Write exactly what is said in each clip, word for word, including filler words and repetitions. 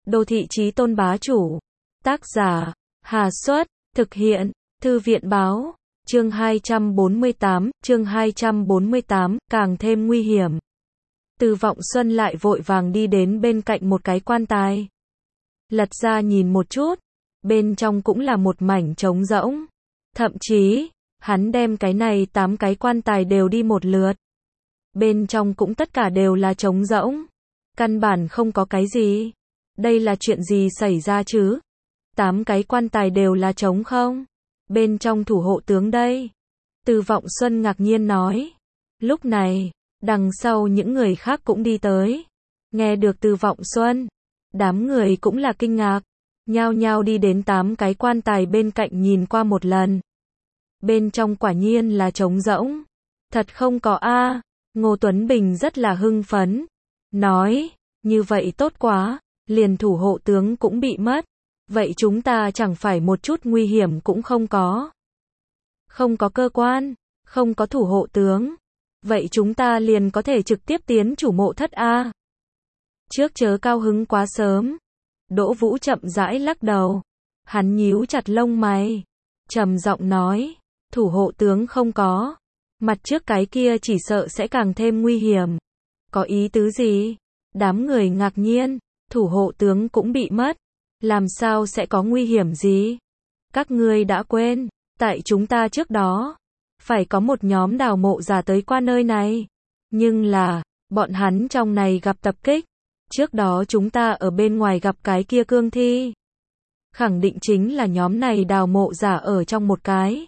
Đô thị chí tôn bá chủ. Tác giả, Hà Xuất, thực hiện, Thư viện báo, chương hai trăm bốn mươi tám, chương hai trăm bốn mươi tám, càng thêm nguy hiểm. Từ Vọng Xuân lại vội vàng đi đến bên cạnh một cái quan tài. Lật ra nhìn một chút, bên trong cũng là một mảnh trống rỗng. Thậm chí, hắn đem cái này tám cái quan tài đều đi một lượt. Bên trong cũng tất cả đều là trống rỗng. Căn bản không có cái gì. Đây là chuyện gì xảy ra chứ? Tám cái quan tài đều là trống không? Bên trong thủ hộ tướng đây. Từ Vọng Xuân ngạc nhiên nói. Lúc này, đằng sau những người khác cũng đi tới. Nghe được Từ Vọng Xuân, đám người cũng là kinh ngạc. Nhao nhao đi đến tám cái quan tài bên cạnh nhìn qua một lần. Bên trong quả nhiên là trống rỗng. Thật không có a. Ngô Tuấn Bình rất là hưng phấn. Nói, như vậy tốt quá, liền thủ hộ tướng cũng bị mất. Vậy chúng ta chẳng phải một chút nguy hiểm cũng không có. Không có cơ quan, không có thủ hộ tướng. Vậy chúng ta liền có thể trực tiếp tiến chủ mộ thất a. Trước chớ cao hứng quá sớm. Đỗ Vũ chậm rãi lắc đầu. Hắn nhíu chặt lông mày. Trầm giọng nói, thủ hộ tướng không có. Mặt trước cái kia chỉ sợ sẽ càng thêm nguy hiểm. Có ý tứ gì? Đám người ngạc nhiên, thủ hộ tướng cũng bị mất. Làm sao sẽ có nguy hiểm gì? Các ngươi đã quên, tại chúng ta trước đó, phải có một nhóm đào mộ giả tới qua nơi này. Nhưng là, bọn hắn trong này gặp tập kích. Trước đó chúng ta ở bên ngoài gặp cái kia cương thi. Khẳng định chính là nhóm này đào mộ giả ở trong một cái.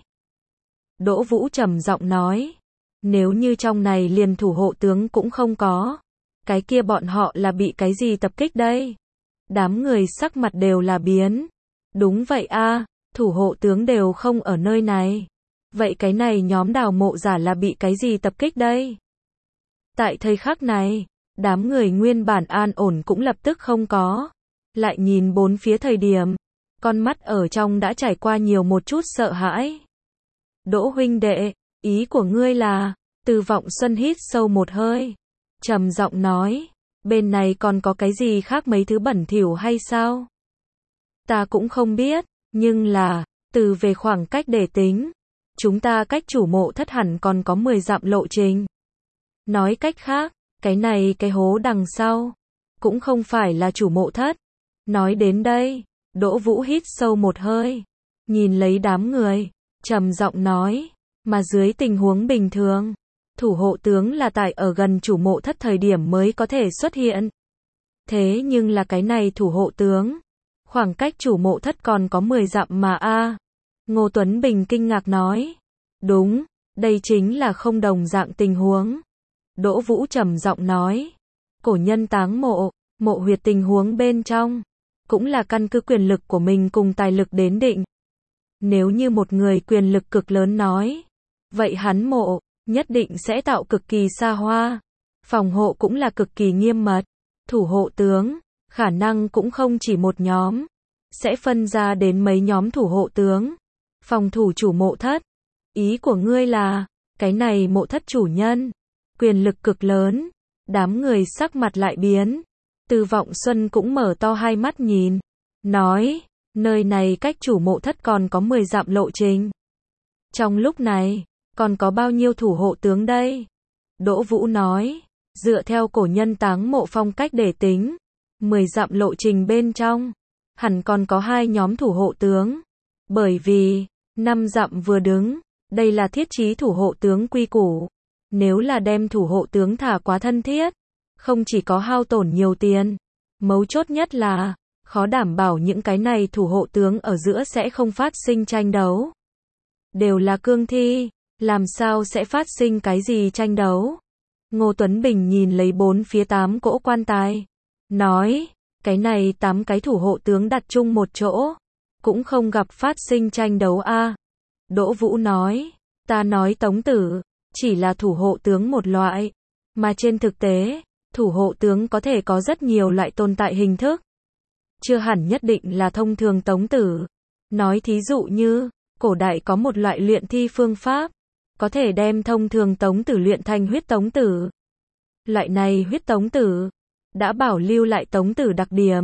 Đỗ Vũ trầm giọng nói. Nếu như trong này liền thủ hộ tướng cũng không có. Cái kia bọn họ là bị cái gì tập kích đây? Đám người sắc mặt đều là biến. Đúng vậy a, thủ hộ tướng đều không ở nơi này. Vậy cái này nhóm đào mộ giả là bị cái gì tập kích đây? Tại thời khắc này, đám người nguyên bản an ổn cũng lập tức không có. Lại nhìn bốn phía thời điểm, con mắt ở trong đã trải qua nhiều một chút sợ hãi. Đỗ huynh đệ, ý của ngươi là? Từ Vọng Xuân hít sâu một hơi, trầm giọng nói, bên này còn có cái gì khác mấy thứ bẩn thỉu hay sao? Ta cũng không biết, nhưng là, từ về khoảng cách để tính, chúng ta cách chủ mộ thất hẳn còn có mười dặm lộ trình. Nói cách khác, cái này cái hố đằng sau, cũng không phải là chủ mộ thất. Nói đến đây, Đỗ Vũ hít sâu một hơi, nhìn lấy đám người, trầm giọng nói, mà dưới tình huống bình thường, thủ hộ tướng là tại ở gần chủ mộ thất thời điểm mới có thể xuất hiện. Thế nhưng là cái này thủ hộ tướng, khoảng cách chủ mộ thất còn có mười dặm mà a. Ngô Tuấn Bình kinh ngạc nói, đúng, đây chính là không đồng dạng tình huống. Đỗ Vũ trầm giọng nói, cổ nhân táng mộ, mộ huyệt tình huống bên trong, cũng là căn cứ quyền lực của mình cùng tài lực đến định. Nếu như một người quyền lực cực lớn nói, vậy hắn mộ, nhất định sẽ tạo cực kỳ xa hoa. Phòng hộ cũng là cực kỳ nghiêm mật. Thủ hộ tướng, khả năng cũng không chỉ một nhóm. Sẽ phân ra đến mấy nhóm thủ hộ tướng. Phòng thủ chủ mộ thất. Ý của ngươi là, cái này mộ thất chủ nhân, quyền lực cực lớn. Đám người sắc mặt lại biến. Từ Vọng Xuân cũng mở to hai mắt nhìn. Nói, nơi này cách chủ mộ thất còn có mười dặm lộ trình. Trong lúc này, còn có bao nhiêu thủ hộ tướng đây? Đỗ Vũ nói, dựa theo cổ nhân táng mộ phong cách để tính, mười dặm lộ trình bên trong, hẳn còn có hai nhóm thủ hộ tướng. Bởi vì, năm dặm vừa đứng, đây là thiết chí thủ hộ tướng quy củ. Nếu là đem thủ hộ tướng thả quá thân thiết, không chỉ có hao tổn nhiều tiền, mấu chốt nhất là, khó đảm bảo những cái này thủ hộ tướng ở giữa sẽ không phát sinh tranh đấu. Đều là cương thi. Làm sao sẽ phát sinh cái gì tranh đấu? Ngô Tuấn Bình nhìn lấy bốn phía tám cỗ quan tài. Nói, cái này tám cái thủ hộ tướng đặt chung một chỗ. Cũng không gặp phát sinh tranh đấu a. Đỗ Vũ nói, ta nói Tống Tử, chỉ là thủ hộ tướng một loại. Mà trên thực tế, thủ hộ tướng có thể có rất nhiều loại tồn tại hình thức. Chưa hẳn nhất định là thông thường Tống Tử. Nói thí dụ như, cổ đại có một loại luyện thi phương pháp. Có thể đem thông thường tống tử luyện thành huyết tống tử. Loại này huyết tống tử, đã bảo lưu lại tống tử đặc điểm.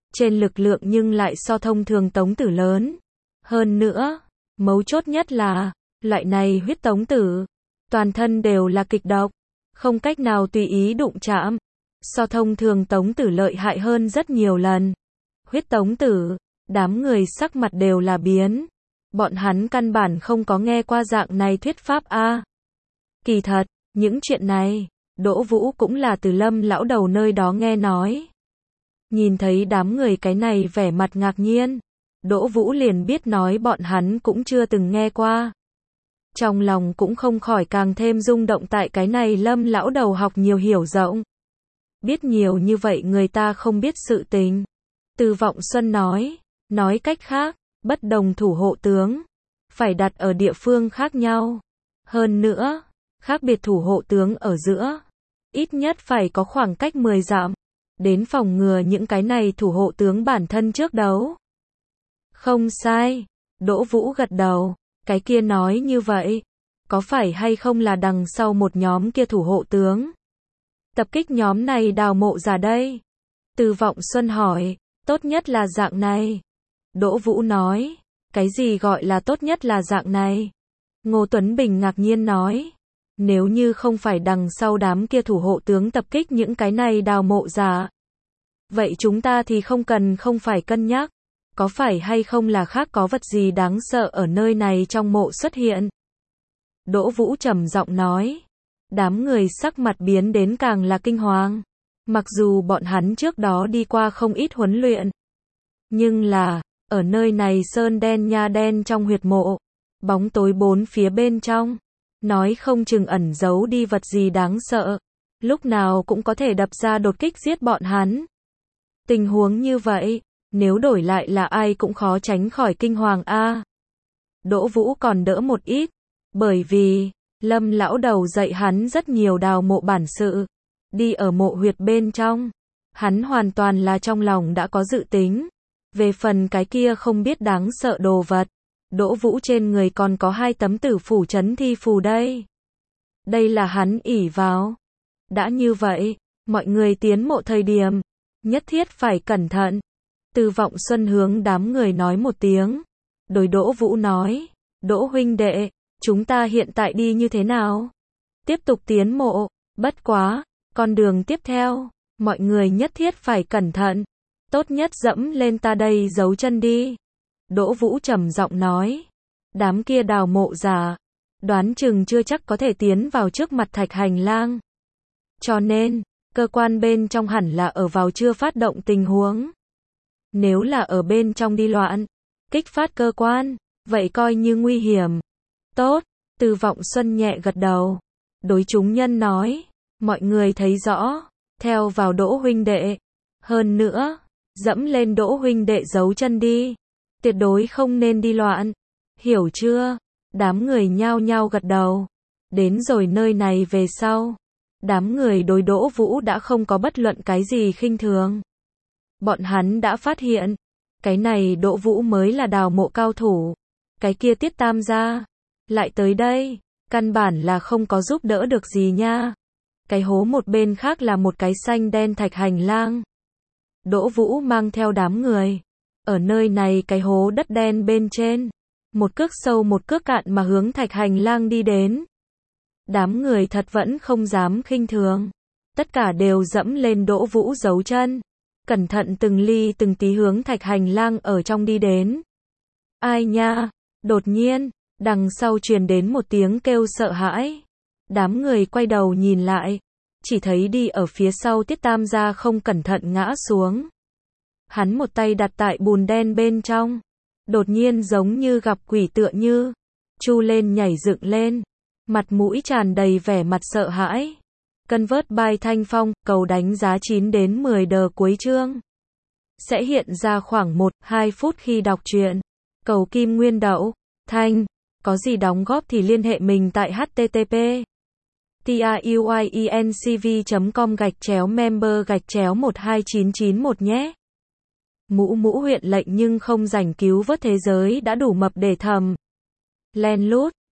trên lực lượng nhưng lại so thông thường tống tử lớn. Hơn nữa, mấu chốt nhất là, loại này huyết tống tử, toàn thân đều là kịch độc, không cách nào tùy ý đụng chạm. So thông thường tống tử lợi hại hơn rất nhiều lần. Huyết tống tử, đám người sắc mặt đều là biến. Bọn hắn căn bản không có nghe qua dạng này thuyết pháp a. Kỳ thật, những chuyện này, Đỗ Vũ cũng là từ Lâm lão đầu nơi đó nghe nói. Nhìn thấy đám người cái này vẻ mặt ngạc nhiên, Đỗ Vũ liền biết nói bọn hắn cũng chưa từng nghe qua. Trong lòng cũng không khỏi càng thêm rung động tại cái này Lâm lão đầu học nhiều hiểu rộng. Biết nhiều như vậy người ta không biết sự tình. Từ Vọng Xuân nói, nói cách khác, bất đồng thủ hộ tướng, phải đặt ở địa phương khác nhau. Hơn nữa, khác biệt thủ hộ tướng ở giữa, ít nhất phải có khoảng cách mười dặm, đến phòng ngừa những cái này thủ hộ tướng bản thân trước đấu. Không sai, Đỗ Vũ gật đầu, cái kia nói như vậy, có phải hay không là đằng sau một nhóm kia thủ hộ tướng? Tập kích nhóm này đào mộ giả đây? Từ Vọng Xuân hỏi, tốt nhất là dạng này. Đỗ Vũ nói, cái gì gọi là tốt nhất là dạng này? Ngô Tuấn Bình ngạc nhiên nói, nếu như không phải đằng sau đám kia thủ hộ tướng tập kích những cái này đào mộ giả, vậy chúng ta thì không cần không phải cân nhắc, có phải hay không là khác có vật gì đáng sợ ở nơi này trong mộ xuất hiện. Đỗ Vũ trầm giọng nói, đám người sắc mặt biến đến càng là kinh hoàng, mặc dù bọn hắn trước đó đi qua không ít huấn luyện, nhưng là, ở nơi này sơn đen nha đen trong huyệt mộ, bóng tối bốn phía bên trong, nói không chừng ẩn giấu đi vật gì đáng sợ, lúc nào cũng có thể đập ra đột kích giết bọn hắn. Tình huống như vậy, nếu đổi lại là ai cũng khó tránh khỏi kinh hoàng a. Đỗ Vũ còn đỡ một ít, bởi vì Lâm lão đầu dạy hắn rất nhiều đào mộ bản sự, đi ở mộ huyệt bên trong, hắn hoàn toàn là trong lòng đã có dự tính. Về phần cái kia không biết đáng sợ đồ vật, Đỗ Vũ trên người còn có hai tấm tử phủ chấn thi phù đây. Đây là hắn ỷ vào. Đã như vậy, mọi người tiến mộ thời điểm, nhất thiết phải cẩn thận. Từ Vọng Xuân hướng đám người nói một tiếng. Đối Đỗ Vũ nói, Đỗ huynh đệ, chúng ta hiện tại đi như thế nào? Tiếp tục tiến mộ, bất quá, con đường tiếp theo, mọi người nhất thiết phải cẩn thận. Tốt nhất dẫm lên ta đây giấu chân đi. Đỗ Vũ trầm giọng nói, đám kia đào mộ giả, đoán chừng chưa chắc có thể tiến vào trước mặt thạch hành lang. Cho nên, cơ quan bên trong hẳn là ở vào chưa phát động tình huống. Nếu là ở bên trong đi loạn, kích phát cơ quan, vậy coi như nguy hiểm. Tốt, Từ Vọng Xuân nhẹ gật đầu. Đối chúng nhân nói, mọi người thấy rõ, theo vào Đỗ huynh đệ. Hơn nữa, dẫm lên Đỗ huynh đệ giấu chân đi. Tuyệt đối không nên đi loạn. Hiểu chưa? Đám người nhao nhao gật đầu. Đến rồi nơi này về sau, đám người đối Đỗ Vũ đã không có bất luận cái gì khinh thường. Bọn hắn đã phát hiện, cái này Đỗ Vũ mới là đào mộ cao thủ. Cái kia Tiết Tam gia, lại tới đây, căn bản là không có giúp đỡ được gì nha. Cái hố một bên khác là một cái xanh đen thạch hành lang. Đỗ Vũ mang theo đám người, ở nơi này cái hố đất đen bên trên, một cước sâu một cước cạn mà hướng thạch hành lang đi đến. Đám người thật vẫn không dám khinh thường, tất cả đều dẫm lên Đỗ Vũ giấu chân, cẩn thận từng ly từng tí hướng thạch hành lang ở trong đi đến. Ai nha? Đột nhiên, đằng sau truyền đến một tiếng kêu sợ hãi. Đám người quay đầu nhìn lại, chỉ thấy đi ở phía sau Tiết Tam gia không cẩn thận ngã xuống. Hắn một tay đặt tại bùn đen bên trong, đột nhiên giống như gặp quỷ tựa như, chu lên nhảy dựng lên, mặt mũi tràn đầy vẻ mặt sợ hãi. Cân vớt bài thanh phong, cầu đánh giá chín đến mười đờ cuối chương. Sẽ hiện ra khoảng một đến hai phút khi đọc truyện. Cầu kim nguyên đậu, thanh, có gì đóng góp thì liên hệ mình tại h t t p truyencv chấm com gạch chéo member gạch chéo một hai chín chín một nhé. Mũ mũ huyện lệnh nhưng không rảnh cứu vớt thế giới đã đủ mập để thầm. Len lút.